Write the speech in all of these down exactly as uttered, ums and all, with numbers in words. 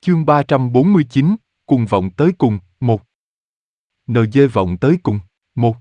Chương ba trăm bốn mươi chín, cùng vọng tới cùng, một. en giê vọng tới cùng, một.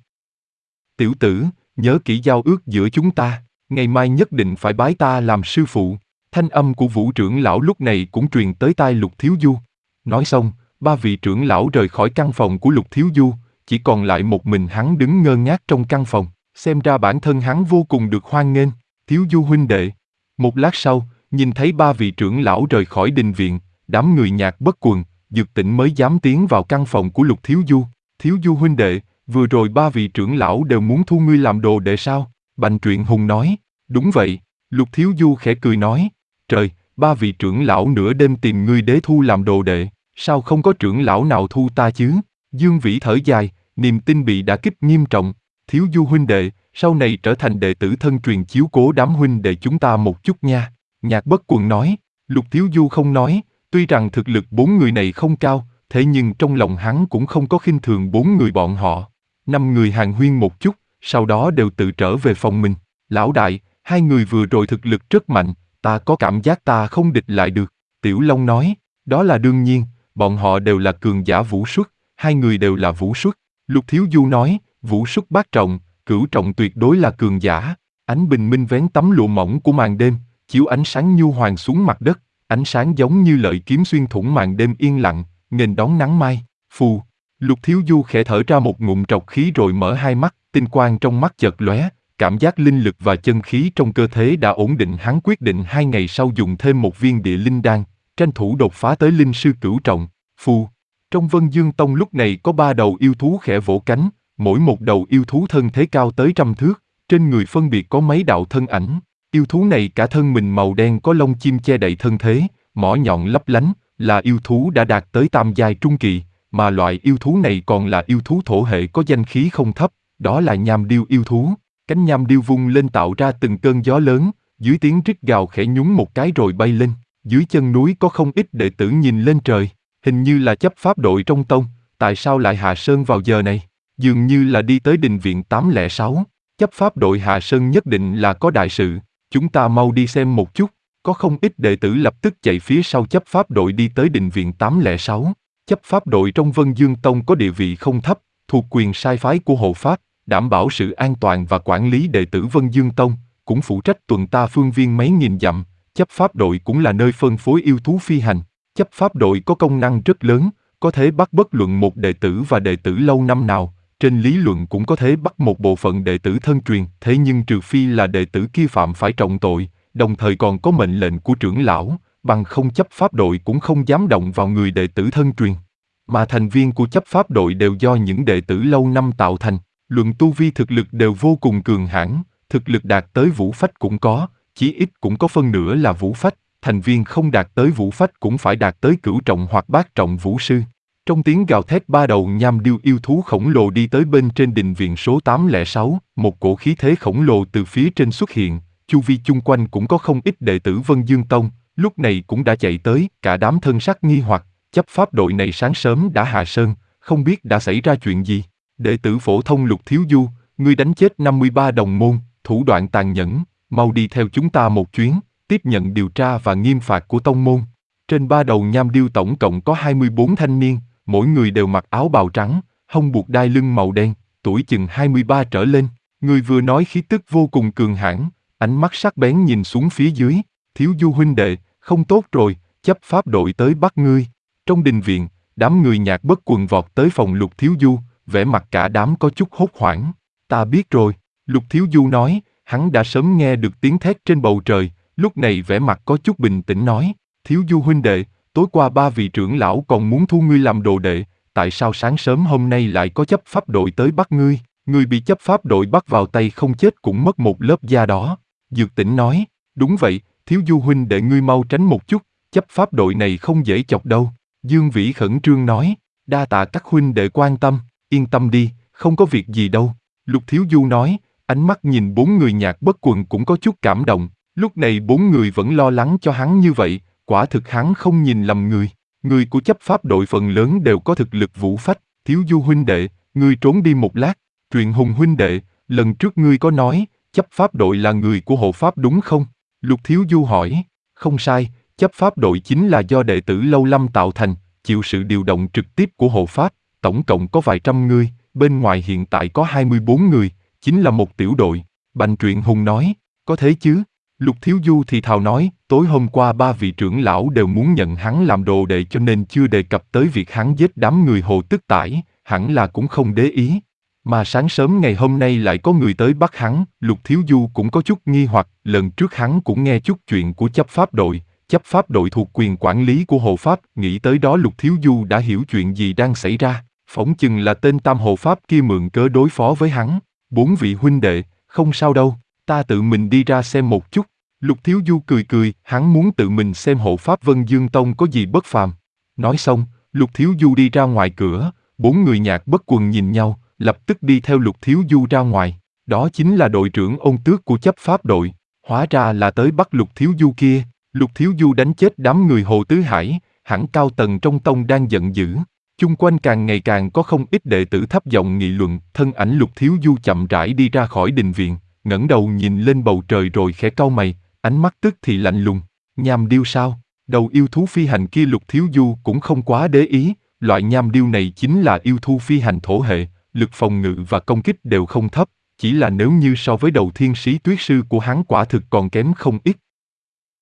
Tiểu tử, nhớ kỹ giao ước giữa chúng ta, ngày mai nhất định phải bái ta làm sư phụ. Thanh âm của Vũ trưởng lão lúc này cũng truyền tới tai Lục Thiếu Du. Nói xong, ba vị trưởng lão rời khỏi căn phòng của Lục Thiếu Du, chỉ còn lại một mình hắn đứng ngơ ngác trong căn phòng, xem ra bản thân hắn vô cùng được hoan nghênh. Thiếu Du huynh đệ. Một lát sau, nhìn thấy ba vị trưởng lão rời khỏi đình viện, đám người Nhạc Bất Quần, Dược Tĩnh mới dám tiến vào căn phòng của Lục Thiếu Du. Thiếu Du huynh đệ, vừa rồi ba vị trưởng lão đều muốn thu ngươi làm đồ đệ sao? Bành Truyện Hùng nói. Đúng vậy. Lục Thiếu Du khẽ cười nói. Trời, ba vị trưởng lão nửa đêm tìm ngươi đế thu làm đồ đệ, sao không có trưởng lão nào thu ta chứ? Dương Vĩ thở dài, niềm tin bị đả kích nghiêm trọng. Thiếu Du huynh đệ, sau này trở thành đệ tử thân truyền chiếu cố đám huynh đệ chúng ta một chút nha. Nhạc Bất Quần nói. Lục Thiếu Du không nói, tuy rằng thực lực bốn người này không cao, thế nhưng trong lòng hắn cũng không có khinh thường bốn người bọn họ. Năm người hàn huyên một chút, sau đó đều tự trở về phòng mình. Lão đại, hai người vừa rồi thực lực rất mạnh, ta có cảm giác ta không địch lại được. Tiểu Long nói, đó là đương nhiên, bọn họ đều là cường giả vũ xuất, hai người đều là vũ xuất. Lục Thiếu Du nói, vũ xuất bát trọng, cửu trọng tuyệt đối là cường giả. Ánh bình minh vén tấm lụa mỏng của màn đêm, chiếu ánh sáng nhu hoàng xuống mặt đất, ánh sáng giống như lợi kiếm xuyên thủng màn đêm yên lặng, nghênh đón nắng mai. Phù. Lục Thiếu Du khẽ thở ra một ngụm trọc khí rồi mở hai mắt, tinh quang trong mắt chợt lóe, cảm giác linh lực và chân khí trong cơ thể đã ổn định. Hắn quyết định hai ngày sau dùng thêm một viên địa linh đan, tranh thủ đột phá tới linh sư cửu trọng. Phù. Trong Vân Dương Tông lúc này có ba đầu yêu thú khẽ vỗ cánh, mỗi một đầu yêu thú thân thế cao tới trăm thước, trên người phân biệt có mấy đạo thân ảnh. Yêu thú này cả thân mình màu đen có lông chim che đậy thân thế, mỏ nhọn lấp lánh, là yêu thú đã đạt tới tam giai trung kỳ, mà loại yêu thú này còn là yêu thú thổ hệ có danh khí không thấp, đó là Nham Điêu yêu thú. Cánh Nham Điêu vung lên tạo ra từng cơn gió lớn, dưới tiếng rít gào khẽ nhún một cái rồi bay lên. Dưới chân núi có không ít đệ tử nhìn lên trời, hình như là chấp pháp đội trong tông, tại sao lại hạ sơn vào giờ này? Dường như là đi tới đình viện tám không sáu, chấp pháp đội hạ sơn nhất định là có đại sự. Chúng ta mau đi xem một chút. Có không ít đệ tử lập tức chạy phía sau chấp pháp đội đi tới đình viện tám không sáu. Chấp pháp đội trong Vân Dương Tông có địa vị không thấp, thuộc quyền sai phái của hộ pháp, đảm bảo sự an toàn và quản lý đệ tử Vân Dương Tông, cũng phụ trách tuần ta phương viên mấy nghìn dặm. Chấp pháp đội cũng là nơi phân phối yêu thú phi hành. Chấp pháp đội có công năng rất lớn, có thể bắt bất luận một đệ tử và đệ tử lâu năm nào. Trên lý luận cũng có thể bắt một bộ phận đệ tử thân truyền, thế nhưng trừ phi là đệ tử kia phạm phải trọng tội, đồng thời còn có mệnh lệnh của trưởng lão, bằng không chấp pháp đội cũng không dám động vào người đệ tử thân truyền. Mà thành viên của chấp pháp đội đều do những đệ tử lâu năm tạo thành, luận tu vi thực lực đều vô cùng cường hãn, thực lực đạt tới vũ phách cũng có, chí ít cũng có phân nửa là vũ phách, thành viên không đạt tới vũ phách cũng phải đạt tới cửu trọng hoặc bát trọng vũ sư. Trong tiếng gào thét ba đầu Nham Điêu yêu thú khổng lồ đi tới bên trên đình viện số tám không sáu, một cổ khí thế khổng lồ từ phía trên xuất hiện, chu vi chung quanh cũng có không ít đệ tử Vân Dương Tông, lúc này cũng đã chạy tới, cả đám thân sắc nghi hoặc, chấp pháp đội này sáng sớm đã hạ sơn, không biết đã xảy ra chuyện gì. Đệ tử phổ thông Lục Thiếu Du, ngươi đánh chết năm mươi ba đồng môn, thủ đoạn tàn nhẫn, mau đi theo chúng ta một chuyến, tiếp nhận điều tra và nghiêm phạt của tông môn. Trên ba đầu Nham Điêu tổng cộng có hai mươi bốn thanh niên, mỗi người đều mặc áo bào trắng, hông buộc đai lưng màu đen, tuổi chừng hai mươi ba trở lên. Người vừa nói khí tức vô cùng cường hãn, ánh mắt sắc bén nhìn xuống phía dưới. Thiếu Du huynh đệ, không tốt rồi, chấp pháp đội tới bắt ngươi. Trong đình viện, đám người Nhạc Bất Quần vọt tới phòng Lục Thiếu Du, vẻ mặt cả đám có chút hốt hoảng. Ta biết rồi, Lục Thiếu Du nói, hắn đã sớm nghe được tiếng thét trên bầu trời, lúc này vẻ mặt có chút bình tĩnh nói, Thiếu Du huynh đệ, tối qua ba vị trưởng lão còn muốn thu ngươi làm đồ đệ, tại sao sáng sớm hôm nay lại có chấp pháp đội tới bắt ngươi? Ngươi bị chấp pháp đội bắt vào tay không chết cũng mất một lớp da đó. Dược Tĩnh nói, đúng vậy, Thiếu Du huynh đệ ngươi mau tránh một chút, chấp pháp đội này không dễ chọc đâu. Dương Vĩ khẩn trương nói, đa tạ các huynh đệ quan tâm, yên tâm đi, không có việc gì đâu. Lục Thiếu Du nói, ánh mắt nhìn bốn người Nhạc Bất Quần cũng có chút cảm động, lúc này bốn người vẫn lo lắng cho hắn như vậy. Quả thực hắn không nhìn lầm người, người của chấp pháp đội phần lớn đều có thực lực vũ phách. Thiếu Du huynh đệ, ngươi trốn đi một lát. Truyện Hùng huynh đệ, lần trước ngươi có nói, chấp pháp đội là người của hộ pháp đúng không? Lục Thiếu Du hỏi, không sai, chấp chấp pháp đội chính là do đệ tử Lâu Lâm tạo thành, chịu sự điều động trực tiếp của hộ pháp, tổng cộng có vài trăm người, bên ngoài hiện tại có hai mươi bốn người, chính là một tiểu đội. Bành Truyện Hùng nói, có thế chứ? Lục Thiếu Du thì thào nói, tối hôm qua ba vị trưởng lão đều muốn nhận hắn làm đồ đệ cho nên chưa đề cập tới việc hắn giết đám người Hồ Tức Tải, hẳn là cũng không để ý. Mà sáng sớm ngày hôm nay lại có người tới bắt hắn, Lục Thiếu Du cũng có chút nghi hoặc, lần trước hắn cũng nghe chút chuyện của chấp pháp đội, chấp pháp đội thuộc quyền quản lý của hộ pháp, nghĩ tới đó Lục Thiếu Du đã hiểu chuyện gì đang xảy ra, phỏng chừng là tên tam hộ pháp kia mượn cớ đối phó với hắn. Bốn vị huynh đệ, không sao đâu, ta tự mình đi ra xem một chút. Lục Thiếu Du cười cười, hắn muốn tự mình xem hộ pháp Vân Dương Tông có gì bất phàm. Nói xong, Lục Thiếu Du đi ra ngoài cửa, bốn người Nhạc Bất Quần nhìn nhau, lập tức đi theo Lục Thiếu Du ra ngoài. Đó chính là đội trưởng Ôn Tước của chấp pháp đội. Hóa ra là tới bắt Lục Thiếu Du kia. Lục Thiếu Du đánh chết đám người Hồ Tứ Hải, hẳn cao tầng trong tông đang giận dữ. Chung quanh càng ngày càng có không ít đệ tử thấp giọng nghị luận. Thân ảnh Lục Thiếu Du chậm rãi đi ra khỏi đình viện, ngẩng đầu nhìn lên bầu trời rồi khẽ cau mày, ánh mắt tức thì lạnh lùng. Nham điêu sao? Đầu yêu thú phi hành kia Lục Thiếu Du cũng không quá để ý. Loại nham điêu này chính là yêu thú phi hành thổ hệ, lực phòng ngự và công kích đều không thấp, chỉ là nếu như so với đầu thiên sĩ tuyết sư của hắn quả thực còn kém không ít.